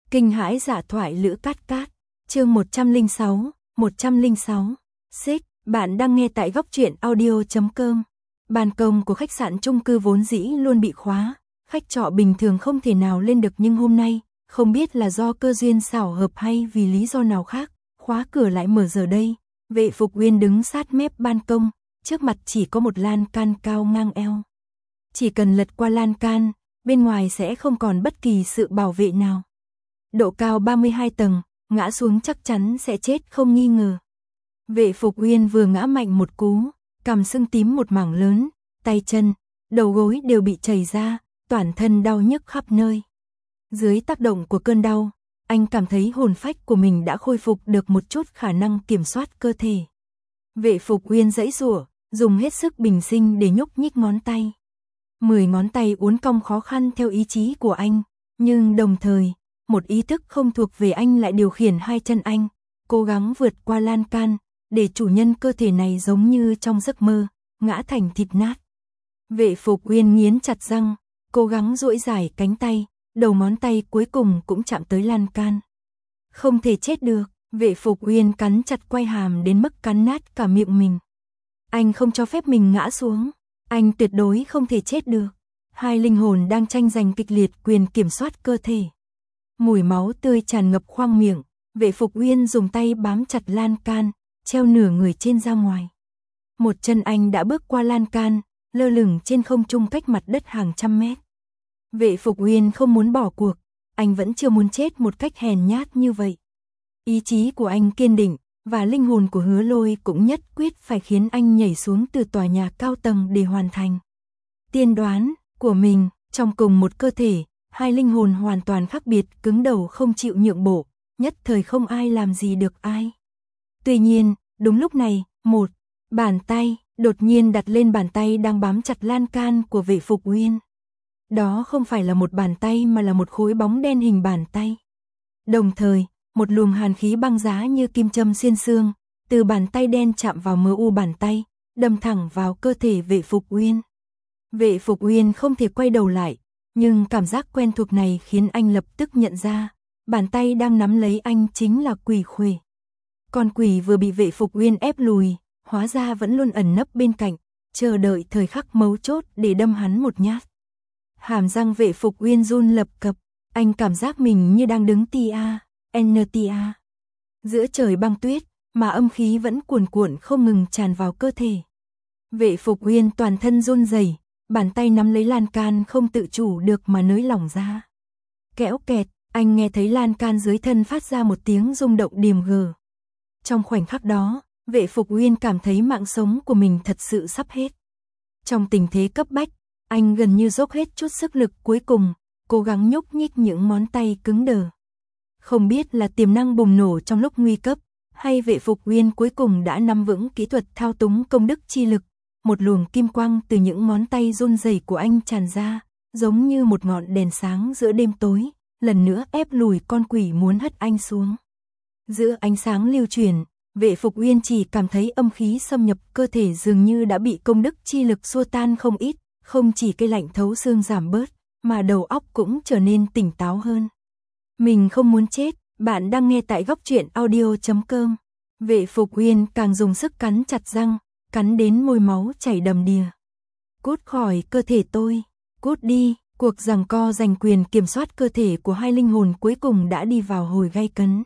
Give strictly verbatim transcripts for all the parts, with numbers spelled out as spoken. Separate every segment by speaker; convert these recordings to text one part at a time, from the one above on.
Speaker 1: Kinh hãi dạ thoại Lữ Cát Cát, chương một trăm lẻ sáu, một trăm lẻ sáu. Xích, bạn đang nghe tại góc truyện audio chấm com. Ban công của khách sạn chung cư vốn dĩ luôn bị khóa, khách trọ bình thường không thể nào lên được, nhưng hôm nay, không biết là do cơ duyên xảo hợp hay vì lý do nào khác, khóa cửa lại mở giờ đây. Vệ Phục Uyên đứng sát mép ban công, trước mặt chỉ có một lan can cao ngang eo. Chỉ cần lật qua lan can, bên ngoài sẽ không còn bất kỳ sự bảo vệ nào. Độ cao ba mươi hai tầng, ngã xuống chắc chắn sẽ chết không nghi ngờ. Vệ Phục Uyên vừa ngã mạnh một cú, cằm sưng tím một mảng lớn, tay chân, đầu gối đều bị chảy ra, toàn thân đau nhức khắp nơi. Dưới tác động của cơn đau, anh cảm thấy hồn phách của mình đã khôi phục được một chút khả năng kiểm soát cơ thể. Vệ Phục Uyên giãy giụa, dùng hết sức bình sinh để nhúc nhích ngón tay. Mười ngón tay uốn cong khó khăn theo ý chí của anh, nhưng đồng thời, một ý thức không thuộc về anh lại điều khiển hai chân anh, cố gắng vượt qua lan can, để chủ nhân cơ thể này giống như trong giấc mơ, ngã thành thịt nát. Vệ Phục Uyên nghiến chặt răng, cố gắng duỗi dài cánh tay, đầu ngón tay cuối cùng cũng chạm tới lan can. Không thể chết được, Vệ Phục Uyên cắn chặt quai hàm đến mức cắn nát cả miệng mình. Anh không cho phép mình ngã xuống, anh tuyệt đối không thể chết được. Hai linh hồn đang tranh giành kịch liệt quyền kiểm soát cơ thể. Mùi máu tươi tràn ngập khoang miệng, Vệ Phục Uyên dùng tay bám chặt lan can, treo nửa người trên ra ngoài. Một chân anh đã bước qua lan can, lơ lửng trên không trung cách mặt đất hàng trăm mét. Vệ Phục Uyên không muốn bỏ cuộc, anh vẫn chưa muốn chết một cách hèn nhát như vậy. Ý chí của anh kiên định, và linh hồn của Hứa Lôi cũng nhất quyết phải khiến anh nhảy xuống từ tòa nhà cao tầng để hoàn thành tiên đoán của mình. Trong cùng một cơ thể, hai linh hồn hoàn toàn khác biệt cứng đầu không chịu nhượng bộ, nhất thời không ai làm gì được ai. Tuy nhiên, đúng lúc này, một bàn tay đột nhiên đặt lên bàn tay đang bám chặt lan can của Vệ Phục Uyên. Đó không phải là một bàn tay mà là một khối bóng đen hình bàn tay. Đồng thời, một luồng hàn khí băng giá như kim châm xuyên xương, từ bàn tay đen chạm vào mờ u bàn tay, đâm thẳng vào cơ thể Vệ Phục Uyên. Vệ Phục Uyên không thể quay đầu lại, nhưng cảm giác quen thuộc này khiến anh lập tức nhận ra, bàn tay đang nắm lấy anh chính là quỷ Khuê. Con quỷ vừa bị Vệ Phục Uyên ép lùi, hóa ra vẫn luôn ẩn nấp bên cạnh, chờ đợi thời khắc mấu chốt để đâm hắn một nhát. Hàm răng Vệ Phục Uyên run lập cập, anh cảm giác mình như đang đứng tia, tia. Giữa trời băng tuyết, mà âm khí vẫn cuồn cuộn không ngừng tràn vào cơ thể. Vệ Phục Uyên toàn thân run rẩy, bàn tay nắm lấy lan can không tự chủ được mà nới lỏng ra. Kéo kẹt, anh nghe thấy lan can dưới thân phát ra một tiếng rung động điềm gờ. Trong khoảnh khắc đó, Vệ Phục Uyên cảm thấy mạng sống của mình thật sự sắp hết. Trong tình thế cấp bách, anh gần như dốc hết chút sức lực cuối cùng, cố gắng nhúc nhích những ngón tay cứng đờ. Không biết là tiềm năng bùng nổ trong lúc nguy cấp, hay Vệ Phục Uyên cuối cùng đã nắm vững kỹ thuật thao túng công đức chi lực. Một luồng kim quang từ những ngón tay run rẩy của anh tràn ra, giống như một ngọn đèn sáng giữa đêm tối, lần nữa ép lùi con quỷ muốn hất anh xuống. Giữa ánh sáng lưu truyền, Vệ Phục Uyên chỉ cảm thấy âm khí xâm nhập cơ thể dường như đã bị công đức chi lực xua tan không ít, không chỉ cái lạnh thấu xương giảm bớt, mà đầu óc cũng trở nên tỉnh táo hơn. Mình không muốn chết, bạn đang nghe tại góc truyện audio chấm com. Vệ Phục Uyên càng dùng sức cắn chặt răng, cắn đến môi máu chảy đầm đìa. Cút khỏi cơ thể tôi, cút đi. Cuộc giằng co giành quyền kiểm soát cơ thể của hai linh hồn cuối cùng đã đi vào hồi gay cấn.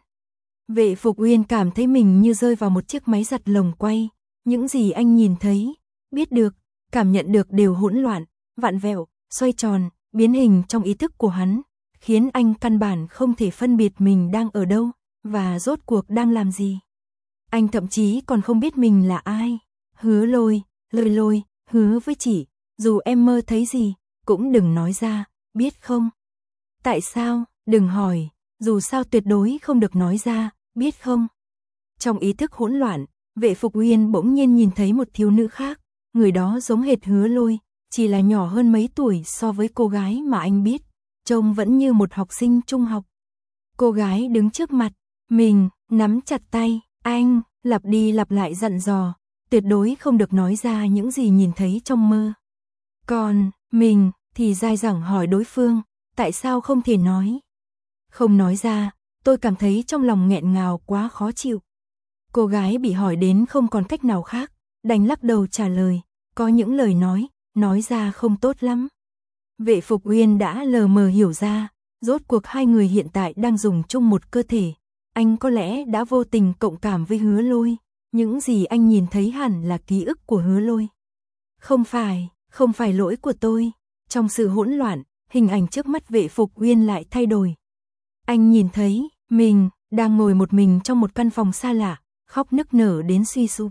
Speaker 1: Vệ Phục Uyên cảm thấy mình như rơi vào một chiếc máy giặt lồng quay, những gì anh nhìn thấy, biết được, cảm nhận được đều hỗn loạn, vặn vẹo, xoay tròn, biến hình trong ý thức của hắn, khiến anh căn bản không thể phân biệt mình đang ở đâu, và rốt cuộc đang làm gì. Anh thậm chí còn không biết mình là ai. Hứa Lôi, Lôi Lôi, hứa với chị, dù em mơ thấy gì, cũng đừng nói ra, biết không? Tại sao, đừng hỏi, dù sao tuyệt đối không được nói ra, biết không? Trong ý thức hỗn loạn, Vệ Phục Uyên bỗng nhiên nhìn thấy một thiếu nữ khác, người đó giống hệt Hứa Lôi, chỉ là nhỏ hơn mấy tuổi so với cô gái mà anh biết, trông vẫn như một học sinh trung học. Cô gái đứng trước mặt, mình, nắm chặt tay, anh, lặp đi lặp lại dặn dò, tuyệt đối không được nói ra những gì nhìn thấy trong mơ. Còn, mình, thì dai dẳng hỏi đối phương, tại sao không thể nói? Không nói ra, tôi cảm thấy trong lòng nghẹn ngào quá khó chịu. Cô gái bị hỏi đến không còn cách nào khác, đành lắc đầu trả lời, có những lời nói, nói ra không tốt lắm. Vệ Phục Uyên đã lờ mờ hiểu ra, rốt cuộc hai người hiện tại đang dùng chung một cơ thể. Anh có lẽ đã vô tình cộng cảm với Hứa Lôi, những gì anh nhìn thấy hẳn là ký ức của Hứa Lôi. Không phải, không phải lỗi của tôi. Trong sự hỗn loạn, hình ảnh trước mắt Vệ Phục Uyên lại thay đổi. Anh nhìn thấy, mình, đang ngồi một mình trong một căn phòng xa lạ, khóc nức nở đến suy sụp.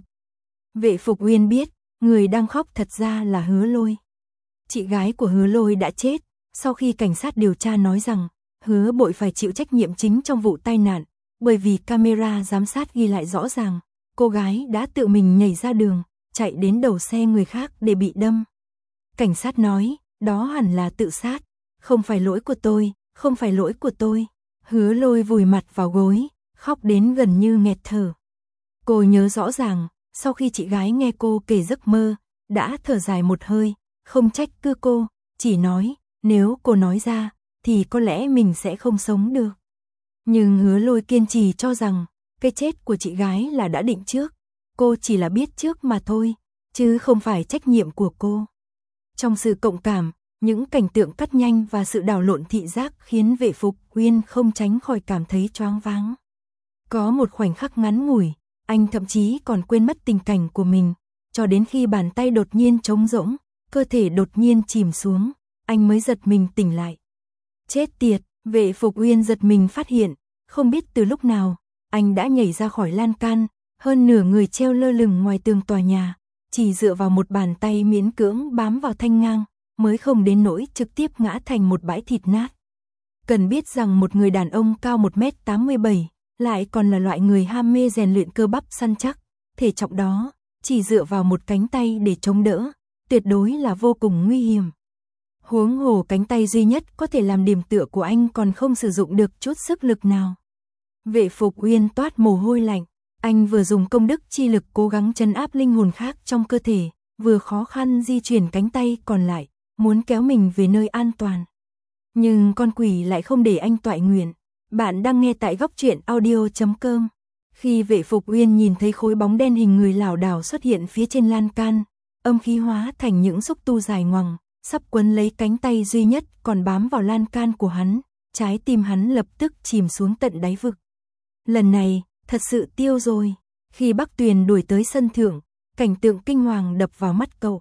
Speaker 1: Vệ Phục Uyên biết, người đang khóc thật ra là Hứa Lôi. Chị gái của Hứa Lôi đã chết, sau khi cảnh sát điều tra nói rằng, Hứa Bội phải chịu trách nhiệm chính trong vụ tai nạn, bởi vì camera giám sát ghi lại rõ ràng, cô gái đã tự mình nhảy ra đường, chạy đến đầu xe người khác để bị đâm. Cảnh sát nói, đó hẳn là tự sát, không phải lỗi của tôi, không phải lỗi của tôi. Hứa Lôi vùi mặt vào gối, khóc đến gần như nghẹt thở. Cô nhớ rõ ràng, sau khi chị gái nghe cô kể giấc mơ, đã thở dài một hơi, không trách cứ cô, chỉ nói, nếu cô nói ra, thì có lẽ mình sẽ không sống được. Nhưng Hứa Lôi kiên trì cho rằng, cái chết của chị gái là đã định trước, cô chỉ là biết trước mà thôi, chứ không phải trách nhiệm của cô. Trong sự cộng cảm, những cảnh tượng cắt nhanh và sự đảo lộn thị giác khiến Vệ Phục Uyên không tránh khỏi cảm thấy choáng váng. Có một khoảnh khắc ngắn ngủi, anh thậm chí còn quên mất tình cảnh của mình, cho đến khi bàn tay đột nhiên trống rỗng, cơ thể đột nhiên chìm xuống, anh mới giật mình tỉnh lại. Chết tiệt, Vệ Phục Uyên giật mình phát hiện, không biết từ lúc nào, anh đã nhảy ra khỏi lan can, hơn nửa người treo lơ lửng ngoài tường tòa nhà, chỉ dựa vào một bàn tay miễn cưỡng bám vào thanh ngang, mới không đến nỗi trực tiếp ngã thành một bãi thịt nát. Cần biết rằng một người đàn ông cao một mét tám mươi bảy, lại còn là loại người ham mê rèn luyện cơ bắp săn chắc, thể trọng đó, chỉ dựa vào một cánh tay để chống đỡ, tuyệt đối là vô cùng nguy hiểm. Huống hồ cánh tay duy nhất có thể làm điểm tựa của anh còn không sử dụng được chút sức lực nào. Vệ Phục Uyên toát mồ hôi lạnh, anh vừa dùng công đức chi lực cố gắng trấn áp linh hồn khác trong cơ thể, vừa khó khăn di chuyển cánh tay còn lại, muốn kéo mình về nơi an toàn. Nhưng con quỷ lại không để anh toại nguyện. Bạn đang nghe tại góc truyện audio chấm com. Khi Vệ Phục Uyên nhìn thấy khối bóng đen hình người lảo đảo xuất hiện phía trên lan can, âm khí hóa thành những xúc tu dài ngoằng, sắp quấn lấy cánh tay duy nhất còn bám vào lan can của hắn, trái tim hắn lập tức chìm xuống tận đáy vực. Lần này, thật sự tiêu rồi. Khi Bắc Tuyền đuổi tới sân thượng, cảnh tượng kinh hoàng đập vào mắt cậu.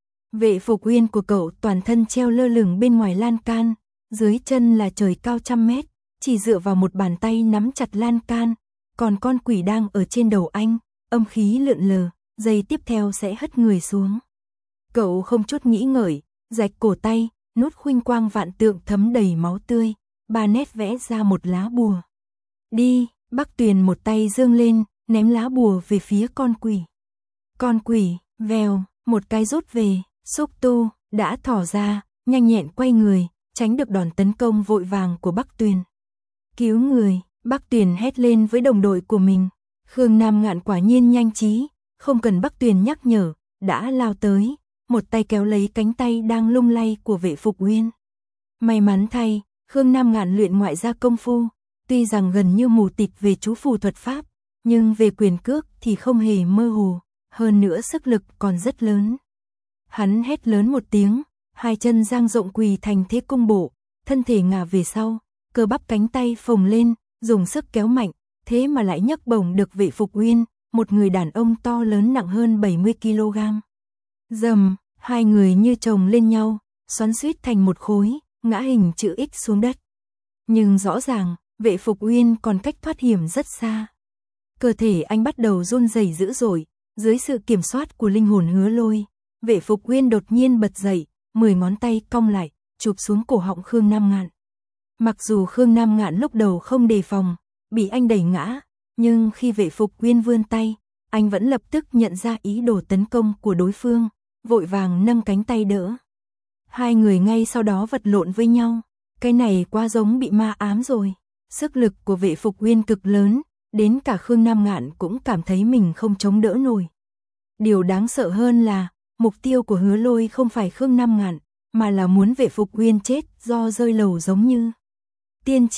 Speaker 1: Vệ Phục Uyên của cậu toàn thân treo lơ lửng bên ngoài lan can, dưới chân là trời cao trăm mét, chỉ dựa vào một bàn tay nắm chặt lan can, còn con quỷ đang ở trên đầu anh, âm khí lượn lờ, giây tiếp theo sẽ hất người xuống. Cậu không chút nghĩ ngợi, rạch cổ tay, nút khuynh quang vạn tượng thấm đầy máu tươi, ba nét vẽ ra một lá bùa. Đi, Bắc Tuyền một tay giương lên, ném lá bùa về phía con quỷ. Con quỷ, vèo, một cái rút về, xúc tu, đã thỏ ra, nhanh nhẹn quay người, tránh được đòn tấn công vội vàng của Bắc Tuyền. Cứu người, Bắc Tuyền hét lên với đồng đội của mình. Khương Nam Ngạn quả nhiên nhanh trí, không cần Bắc Tuyền nhắc nhở, đã lao tới, một tay kéo lấy cánh tay đang lung lay của Vệ Phục Uyên. May mắn thay, Khương Nam Ngạn luyện ngoại gia công phu, tuy rằng gần như mù tịt về chú phù thuật pháp, nhưng về quyền cước thì không hề mơ hồ, hơn nữa sức lực còn rất lớn. Hắn hét lớn một tiếng, hai chân dang rộng quỳ thành thế cung bộ, thân thể ngả về sau, cơ bắp cánh tay phồng lên, dùng sức kéo mạnh, thế mà lại nhấc bổng được Vệ Phục Uyên, một người đàn ông to lớn nặng hơn bảy mươi ki lô gam. Dầm, hai người như chồng lên nhau, xoắn xuýt thành một khối, ngã hình chữ X xuống đất. Nhưng rõ ràng, Vệ Phục Uyên còn cách thoát hiểm rất xa. Cơ thể anh bắt đầu run rẩy dữ dội, dưới sự kiểm soát của linh hồn Hứa Lôi, Vệ Phục Uyên đột nhiên bật dậy, mười ngón tay cong lại, chụp xuống cổ họng Khương Nam Ngạn. Mặc dù Khương Nam Ngạn lúc đầu không đề phòng, bị anh đẩy ngã, nhưng khi Vệ Phục Uyên vươn tay, anh vẫn lập tức nhận ra ý đồ tấn công của đối phương, vội vàng nâng cánh tay đỡ. Hai người ngay sau đó vật lộn với nhau, cái này quá giống bị ma ám rồi. Sức lực của Vệ Phục Uyên cực lớn, đến cả Khương Nam Ngạn cũng cảm thấy mình không chống đỡ nổi. Điều đáng sợ hơn là, mục tiêu của Hứa Lôi không phải Khương Nam Ngạn, mà là muốn Vệ Phục Uyên chết do rơi lầu giống như tiên tri.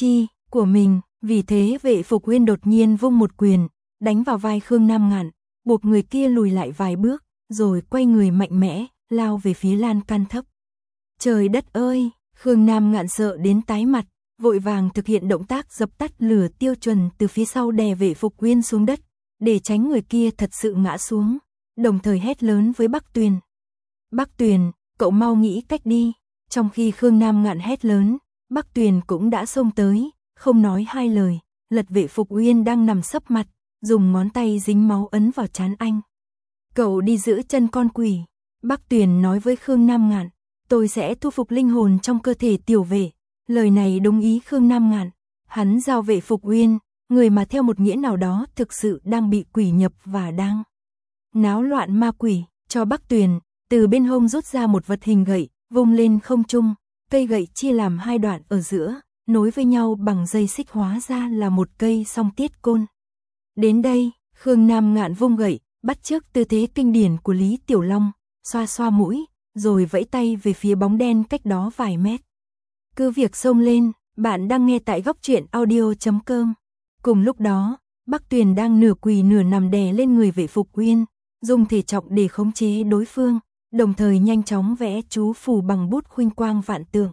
Speaker 1: của mình, vì thế Vệ Phục Uyên đột nhiên vung một quyền, đánh vào vai Khương Nam Ngạn, buộc người kia lùi lại vài bước, rồi quay người mạnh mẽ, lao về phía lan can thấp. Trời đất ơi, Khương Nam Ngạn sợ đến tái mặt, vội vàng thực hiện động tác dập tắt lửa tiêu chuẩn từ phía sau đè Vệ Phục Uyên xuống đất, để tránh người kia thật sự ngã xuống, đồng thời hét lớn với Bắc Tuyền. Bắc Tuyền, cậu mau nghĩ cách đi. Trong khi Khương Nam Ngạn hét lớn, Bắc Tuyền cũng đã xông tới, không nói hai lời, lật Vệ Phục Uyên đang nằm sấp mặt, dùng ngón tay dính máu ấn vào trán anh. Cậu đi giữ chân con quỷ. Bắc Tuyền nói với Khương Nam Ngạn, tôi sẽ thu phục linh hồn trong cơ thể tiểu vệ. Lời này đúng ý Khương Nam Ngạn, hắn giao Vệ Phục Uyên, người mà theo một nghĩa nào đó thực sự đang bị quỷ nhập và đang náo loạn ma quỷ, cho Bắc Tuyền, từ bên hông rút ra một vật hình gậy, vung lên không trung, cây gậy chia làm hai đoạn ở giữa, nối với nhau bằng dây xích hóa ra là một cây song tiết côn. Đến đây, Khương Nam Ngạn vung gậy, bắt chước tư thế kinh điển của Lý Tiểu Long, xoa xoa mũi, rồi vẫy tay về phía bóng đen cách đó vài mét. Cứ việc xông lên, bạn đang nghe tại góc truyện audio chấm com. Cùng lúc đó, Bắc Tuyền đang nửa quỳ nửa nằm đè lên người Vệ Phục Uyên, dùng thể trọng để khống chế đối phương, đồng thời nhanh chóng vẽ chú phù bằng bút khuynh quang vạn tượng.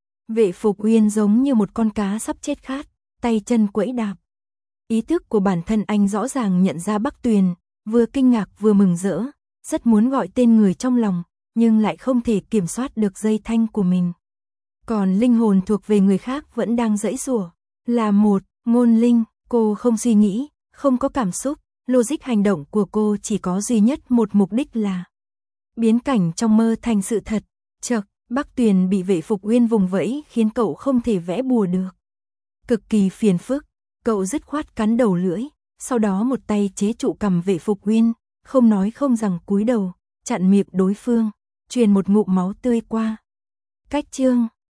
Speaker 1: Vệ Phục Uyên giống như một con cá sắp chết khát, tay chân quẫy đạp. Ý thức của bản thân anh rõ ràng nhận ra Bắc Tuyền, vừa kinh ngạc vừa mừng rỡ, rất muốn gọi tên người trong lòng, nhưng lại không thể kiểm soát được dây thanh của mình. Còn linh hồn thuộc về người khác vẫn đang giãy giụa. Là một ngôn linh, cô không suy nghĩ, không có cảm xúc, logic hành động của cô chỉ có duy nhất một mục đích là biến cảnh trong mơ thành sự thật. Chợt, Bắc Tuyền bị Vệ Phục Uyên vùng vẫy khiến cậu không thể vẽ bùa được. Cực kỳ phiền phức, cậu dứt khoát cắn đầu lưỡi, sau đó một tay chế trụ cằm Vệ Phục Uyên, không nói không rằng cúi đầu, chặn miệng đối phương, truyền một ngụm máu tươi qua. Cách chương